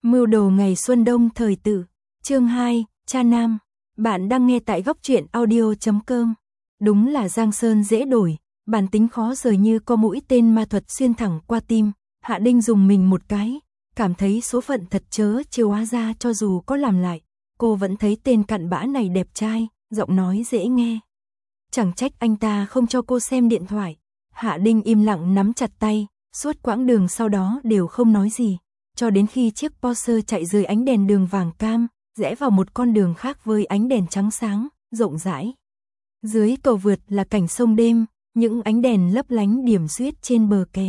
Mưu đồ ngày xuân đông thời tử, chương 2, cha nam. Bạn đang nghe tại góc truyện audio.com. Đúng là Giang Sơn dễ đổi, bản tính khó rời như có mũi tên ma thuật xuyên thẳng qua tim. Hạ Đinh dùng mình một cái, cảm thấy số phận thật chớ trêu, hóa ra cho dù có làm lại, cô vẫn thấy tên cặn bã này đẹp trai, giọng nói dễ nghe. Chẳng trách anh ta không cho cô xem điện thoại. Hạ Đinh im lặng nắm chặt tay, suốt quãng đường sau đó đều không nói gì. Cho đến khi chiếc Porsche chạy dưới ánh đèn đường vàng cam, rẽ vào một con đường khác với ánh đèn trắng sáng, rộng rãi. Dưới cầu vượt là cảnh sông đêm, những ánh đèn lấp lánh điểm xuyết trên bờ kè.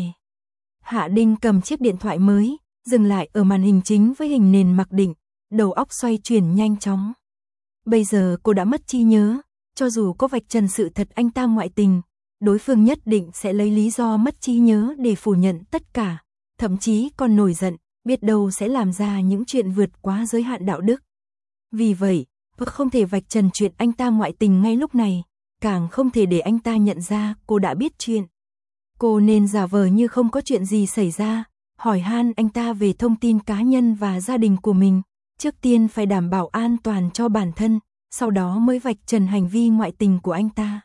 Hạ Đinh cầm chiếc điện thoại mới, dừng lại ở màn hình chính với hình nền mặc định, đầu óc xoay chuyển nhanh chóng. Bây giờ cô đã mất trí nhớ, cho dù có vạch trần sự thật anh ta ngoại tình, đối phương nhất định sẽ lấy lý do mất trí nhớ để phủ nhận tất cả, thậm chí còn nổi giận, biết đâu sẽ làm ra những chuyện vượt quá giới hạn đạo đức. Vì vậy, không thể vạch trần chuyện anh ta ngoại tình ngay lúc này, càng không thể để anh ta nhận ra cô đã biết chuyện. Cô nên giả vờ như không có chuyện gì xảy ra, hỏi han anh ta về thông tin cá nhân và gia đình của mình, trước tiên phải đảm bảo an toàn cho bản thân, sau đó mới vạch trần hành vi ngoại tình của anh ta.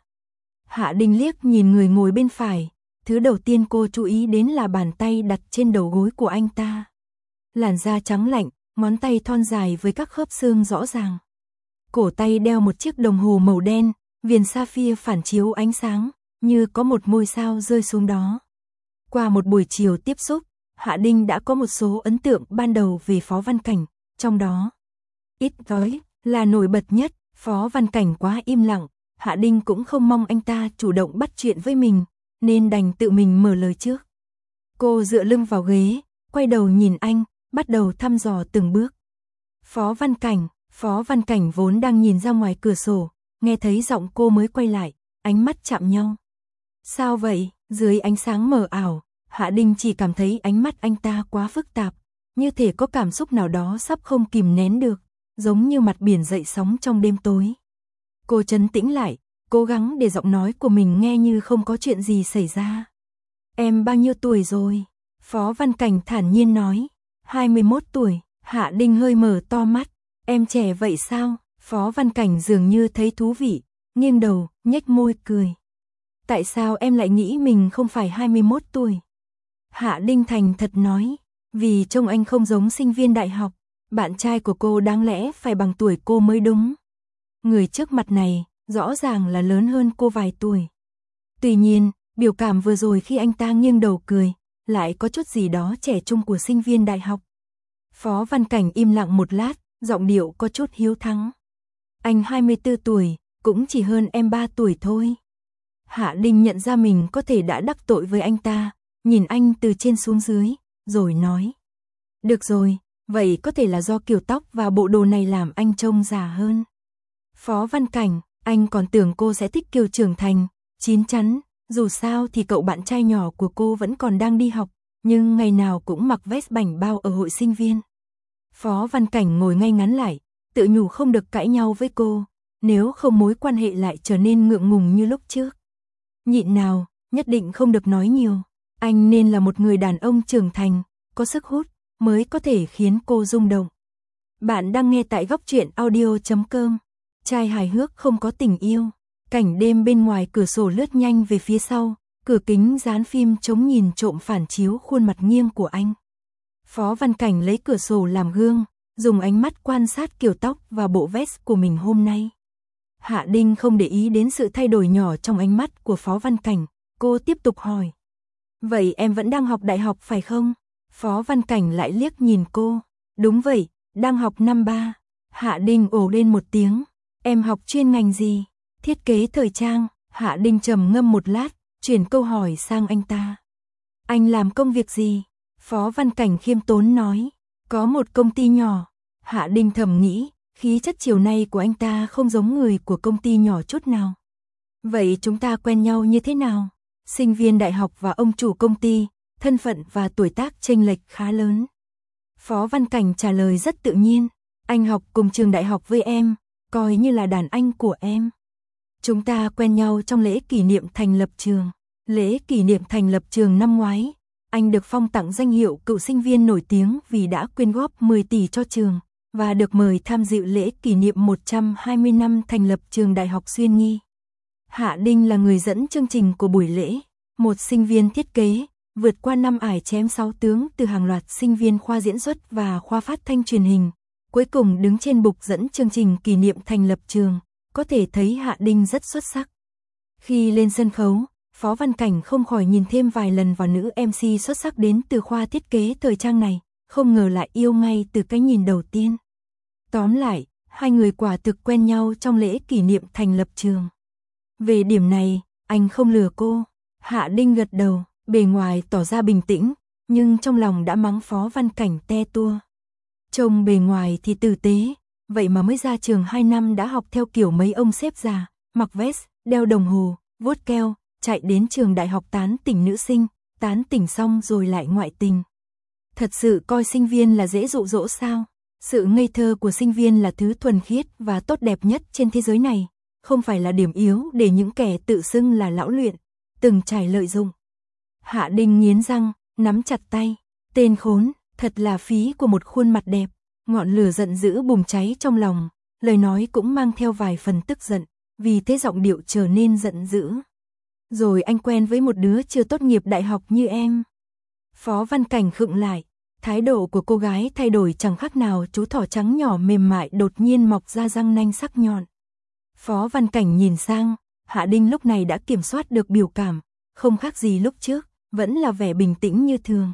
Hạ Đinh liếc nhìn người ngồi bên phải, thứ đầu tiên cô chú ý đến là bàn tay đặt trên đầu gối của anh ta. Làn da trắng lạnh, ngón tay thon dài với các khớp xương rõ ràng. Cổ tay đeo một chiếc đồng hồ màu đen, viền sapphire phản chiếu ánh sáng, như có một ngôi sao rơi xuống đó. Qua một buổi chiều tiếp xúc, Hạ Đinh đã có một số ấn tượng ban đầu về Phó Văn Cảnh, trong đó ít nói là nổi bật nhất. Phó Văn Cảnh quá im lặng, Hạ Đinh cũng không mong anh ta chủ động bắt chuyện với mình, nên đành tự mình mở lời trước. Cô dựa lưng vào ghế, quay đầu nhìn anh, bắt đầu thăm dò từng bước. Phó Văn Cảnh vốn đang nhìn ra ngoài cửa sổ, nghe thấy giọng cô mới quay lại, ánh mắt chạm nhau. Sao vậy? Dưới ánh sáng mờ ảo, Hạ Đinh chỉ cảm thấy ánh mắt anh ta quá phức tạp, như thể có cảm xúc nào đó sắp không kìm nén được, giống như mặt biển dậy sóng trong đêm tối. Cô trấn tĩnh lại, cố gắng để giọng nói của mình nghe như không có chuyện gì xảy ra. Em bao nhiêu tuổi rồi? Phó Văn Cảnh thản nhiên nói. 21 tuổi, Hạ Đinh hơi mở to mắt. Em trẻ vậy sao? Phó Văn Cảnh dường như thấy thú vị, nghiêng đầu, nhếch môi cười. Tại sao em lại nghĩ mình không phải 21 tuổi? Hạ Đinh thành thật nói. Vì trông anh không giống sinh viên đại học, bạn trai của cô đáng lẽ phải bằng tuổi cô mới đúng. Người trước mặt này, rõ ràng là lớn hơn cô vài tuổi. Tuy nhiên, biểu cảm vừa rồi khi anh ta nghiêng đầu cười, lại có chút gì đó trẻ trung của sinh viên đại học. Phó Văn Cảnh im lặng một lát, giọng điệu có chút hiếu thắng. Anh 24 tuổi, cũng chỉ hơn em 3 tuổi thôi. Hạ Đinh nhận ra mình có thể đã đắc tội với anh ta, nhìn anh từ trên xuống dưới, rồi nói. Được rồi, vậy có thể là do kiểu tóc và bộ đồ này làm anh trông già hơn. Phó Văn Cảnh, anh còn tưởng cô sẽ thích kiểu trưởng thành, chín chắn, dù sao thì cậu bạn trai nhỏ của cô vẫn còn đang đi học, nhưng ngày nào cũng mặc vest bảnh bao ở hội sinh viên. Phó Văn Cảnh ngồi ngay ngắn lại, tự nhủ không được cãi nhau với cô, nếu không mối quan hệ lại trở nên ngượng ngùng như lúc trước. Nhịn nào, nhất định không được nói nhiều, anh nên là một người đàn ông trưởng thành, có sức hút, mới có thể khiến cô rung động. Bạn đang nghe tại góc truyện audio.com. Trai hài hước không có tình yêu. Cảnh đêm bên ngoài cửa sổ lướt nhanh về phía sau, cửa kính dán phim chống nhìn trộm phản chiếu khuôn mặt nghiêng của anh. Phó Văn Cảnh lấy cửa sổ làm gương, dùng ánh mắt quan sát kiểu tóc và bộ vest của mình hôm nay. Hạ Đinh không để ý đến sự thay đổi nhỏ trong ánh mắt của Phó Văn Cảnh, cô tiếp tục hỏi. Vậy em vẫn đang học đại học phải không? Phó Văn Cảnh lại liếc nhìn cô. Đúng vậy, đang học năm 3. Hạ Đinh ồ lên một tiếng. Em học chuyên ngành gì? Thiết kế thời trang. Hạ Đinh trầm ngâm một lát, chuyển câu hỏi sang anh ta. Anh làm công việc gì? Phó Văn Cảnh khiêm tốn nói. Có một công ty nhỏ. Hạ Đinh thầm nghĩ, khí chất chiều nay của anh ta không giống người của công ty nhỏ chút nào. Vậy chúng ta quen nhau như thế nào? Sinh viên đại học và ông chủ công ty, thân phận và tuổi tác chênh lệch khá lớn. Phó Văn Cảnh trả lời rất tự nhiên. Anh học cùng trường đại học với em, coi như là đàn anh của em. Chúng ta quen nhau trong lễ kỷ niệm thành lập trường. Lễ kỷ niệm thành lập trường năm ngoái, Anh được phong tặng danh hiệu cựu sinh viên nổi tiếng vì đã quyên góp 10 tỷ cho trường, và được mời tham dự lễ kỷ niệm 120 năm thành lập trường Đại học Xuyên Nghi. Hạ Đinh là người dẫn chương trình của buổi lễ, một sinh viên thiết kế, vượt qua năm ải chém 6 tướng từ hàng loạt sinh viên khoa diễn xuất và khoa phát thanh truyền hình, cuối cùng đứng trên bục dẫn chương trình kỷ niệm thành lập trường, có thể thấy Hạ Đinh rất xuất sắc. Khi lên sân khấu, Phó Văn Cảnh không khỏi nhìn thêm vài lần vào nữ MC xuất sắc đến từ khoa thiết kế thời trang này, không ngờ lại yêu ngay từ cái nhìn đầu tiên. Tóm lại, hai người quả thực quen nhau trong lễ kỷ niệm thành lập trường. Về điểm này, anh không lừa cô. Hạ Đinh gật đầu, bề ngoài tỏ ra bình tĩnh, nhưng trong lòng đã mắng Phó Văn Cảnh te tua. Trông bề ngoài thì tử tế, vậy mà mới ra trường 2 năm đã học theo kiểu mấy ông sếp già, mặc vest, đeo đồng hồ, vuốt keo, chạy đến trường đại học tán tỉnh nữ sinh, tán tỉnh xong rồi lại ngoại tình. Thật sự coi sinh viên là dễ dụ dỗ sao? Sự ngây thơ của sinh viên là thứ thuần khiết và tốt đẹp nhất trên thế giới này, không phải là điểm yếu để những kẻ tự xưng là lão luyện, từng trải lợi dụng. Hạ Đinh nghiến răng, nắm chặt tay, tên khốn, thật là phí của một khuôn mặt đẹp. Ngọn lửa giận dữ bùng cháy trong lòng, lời nói cũng mang theo vài phần tức giận, vì thế giọng điệu trở nên giận dữ. Rồi anh quen với một đứa chưa tốt nghiệp đại học như em. Phó Văn Cảnh khựng lại, thái độ của cô gái thay đổi chẳng khác nào chú thỏ trắng nhỏ mềm mại đột nhiên mọc ra răng nanh sắc nhọn. Phó Văn Cảnh nhìn sang, Hạ Đinh lúc này đã kiểm soát được biểu cảm, không khác gì lúc trước, vẫn là vẻ bình tĩnh như thường.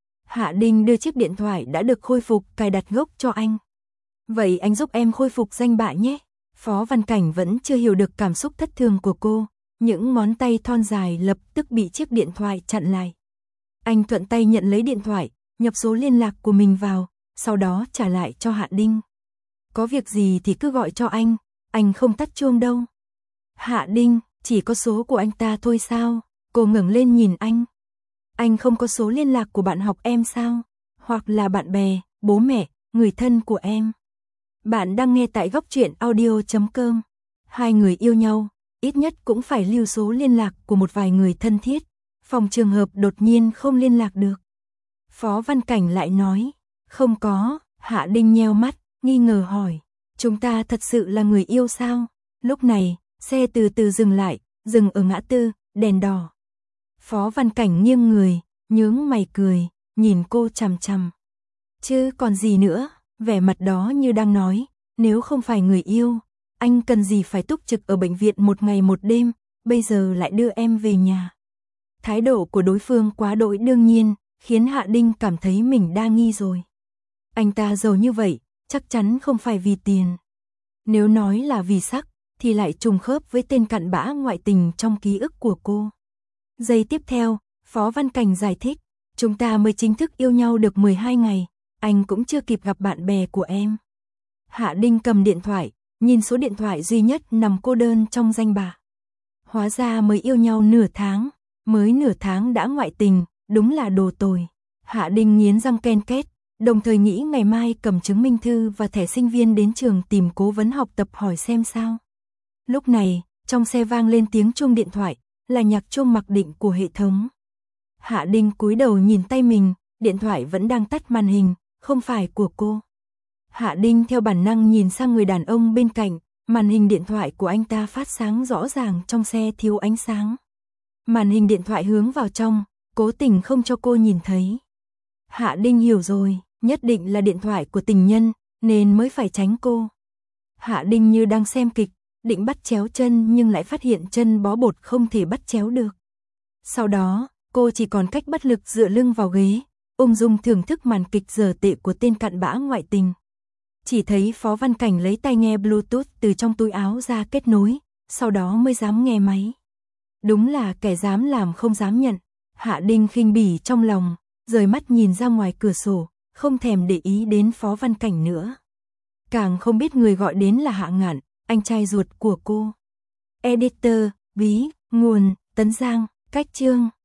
Hạ Đinh đưa chiếc điện thoại đã được khôi phục cài đặt gốc cho anh. Vậy anh giúp em khôi phục danh bạ nhé. Phó Văn Cảnh vẫn chưa hiểu được cảm xúc thất thường của cô, những ngón tay thon dài lập tức bị chiếc điện thoại chặn lại. Anh thuận tay nhận lấy điện thoại, nhập số liên lạc của mình vào, sau đó trả lại cho Hạ Đinh. Có việc gì thì cứ gọi cho anh không tắt chuông đâu. Hạ Đinh, chỉ có số của anh ta thôi sao? Cô ngẩng lên nhìn anh. Anh không có số liên lạc của bạn học em sao? Hoặc là bạn bè, bố mẹ, người thân của em. Bạn đang nghe tại góc truyện audio.com. Hai người yêu nhau, ít nhất cũng phải lưu số liên lạc của một vài người thân thiết, phòng trường hợp đột nhiên không liên lạc được. Phó Văn Cảnh lại nói, không có. Hạ Đinh nheo mắt, nghi ngờ hỏi, chúng ta thật sự là người yêu sao? Lúc này, xe từ từ dừng lại, dừng ở ngã tư, đèn đỏ. Phó Văn Cảnh nghiêng người, nhướng mày cười, nhìn cô chằm chằm. Chứ còn gì nữa, vẻ mặt đó như đang nói, nếu không phải người yêu, anh cần gì phải túc trực ở bệnh viện một ngày một đêm, bây giờ lại đưa em về nhà. Thái độ của đối phương quá đỗi đương nhiên, khiến Hạ Đinh cảm thấy mình đa nghi rồi. Anh ta giàu như vậy, chắc chắn không phải vì tiền. Nếu nói là vì sắc, thì lại trùng khớp với tên cặn bã ngoại tình trong ký ức của cô. Giây tiếp theo, Phó Văn Cảnh giải thích, chúng ta mới chính thức yêu nhau được 12 ngày, anh cũng chưa kịp gặp bạn bè của em. Hạ Đinh cầm điện thoại, nhìn số điện thoại duy nhất nằm cô đơn trong danh bạ. Hóa ra mới yêu nhau nửa tháng đã ngoại tình, đúng là đồ tồi. Hạ Đinh nghiến răng ken két, đồng thời nghĩ ngày mai cầm chứng minh thư và thẻ sinh viên đến trường tìm cố vấn học tập hỏi xem sao. Lúc này, trong xe vang lên tiếng chuông điện thoại, là nhạc chuông mặc định của hệ thống. Hạ Đinh cúi đầu nhìn tay mình, điện thoại vẫn đang tắt màn hình, không phải của cô. Hạ Đinh theo bản năng nhìn sang người đàn ông bên cạnh, màn hình điện thoại của anh ta phát sáng rõ ràng trong xe thiếu ánh sáng. Màn hình điện thoại hướng vào trong, cố tình không cho cô nhìn thấy. Hạ Đinh hiểu rồi, nhất định là điện thoại của tình nhân, nên mới phải tránh cô. Hạ Đinh như đang xem kịch, định bắt chéo chân nhưng lại phát hiện chân bó bột không thể bắt chéo được. Sau đó, cô chỉ còn cách bất lực dựa lưng vào ghế, ung dung thưởng thức màn kịch dở tệ của tên cặn bã ngoại tình. Chỉ thấy Phó Văn Cảnh lấy tai nghe Bluetooth từ trong túi áo ra kết nối, sau đó mới dám nghe máy. Đúng là kẻ dám làm không dám nhận. Hạ Đinh khinh bỉ trong lòng, rời mắt nhìn ra ngoài cửa sổ, không thèm để ý đến Phó Văn Cảnh nữa. Càng không biết người gọi đến là Hạ Ngạn, anh trai ruột của cô. Editor, ví, nguồn, Tấn Giang, cách chương.